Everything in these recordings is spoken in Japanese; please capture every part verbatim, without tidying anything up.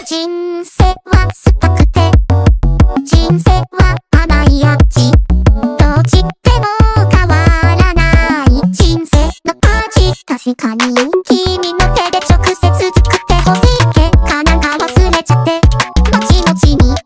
人生は酸っぱくて人生は甘い味どっちでも変わらない人生の味確かに君の手で直接作ってほしい結果なんか忘れちゃってもちもちに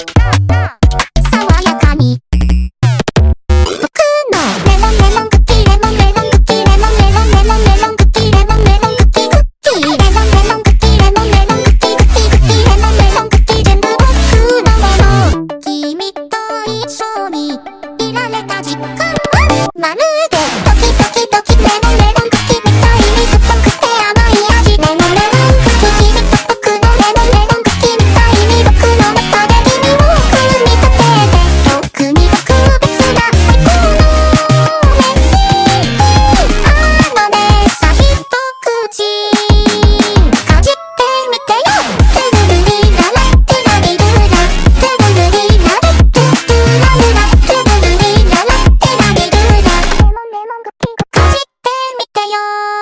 爽やかに僕のレモンレモンクッキーレモンレモンクッキーレモンレモンレモンレモンクッキーレモンレモンクッキークッキーレモンレモンクッキーレモンレモンクッキークッキークッキーレモンレモンクッキー全部僕のもの君と一緒にいられた時間はまるでドキドキドキレモンレモンクッキーみたいに酸っぱくて甘い味レモンレモンクッキー君と僕のレモンレモンクッキーみたいに僕の中で君を組み立てて特に特別な最高のレシピあのねさ一口かじってみてよテルルリララテラリルラテルルリララテルラルラテルルリララテラリルラレモンレモンクッキーかじってみてよ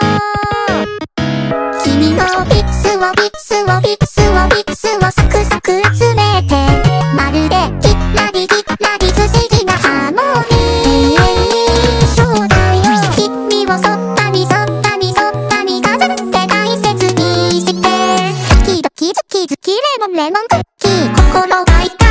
君のビッツをビッツをビッツをビッツをサクサク詰めてまるでキッラリキッラリ不思議なハーモニー永遠に一緒だよ君をそったにそったにそったに飾って大切にしてドキドキズキズキレモンレモンクッキー心が痛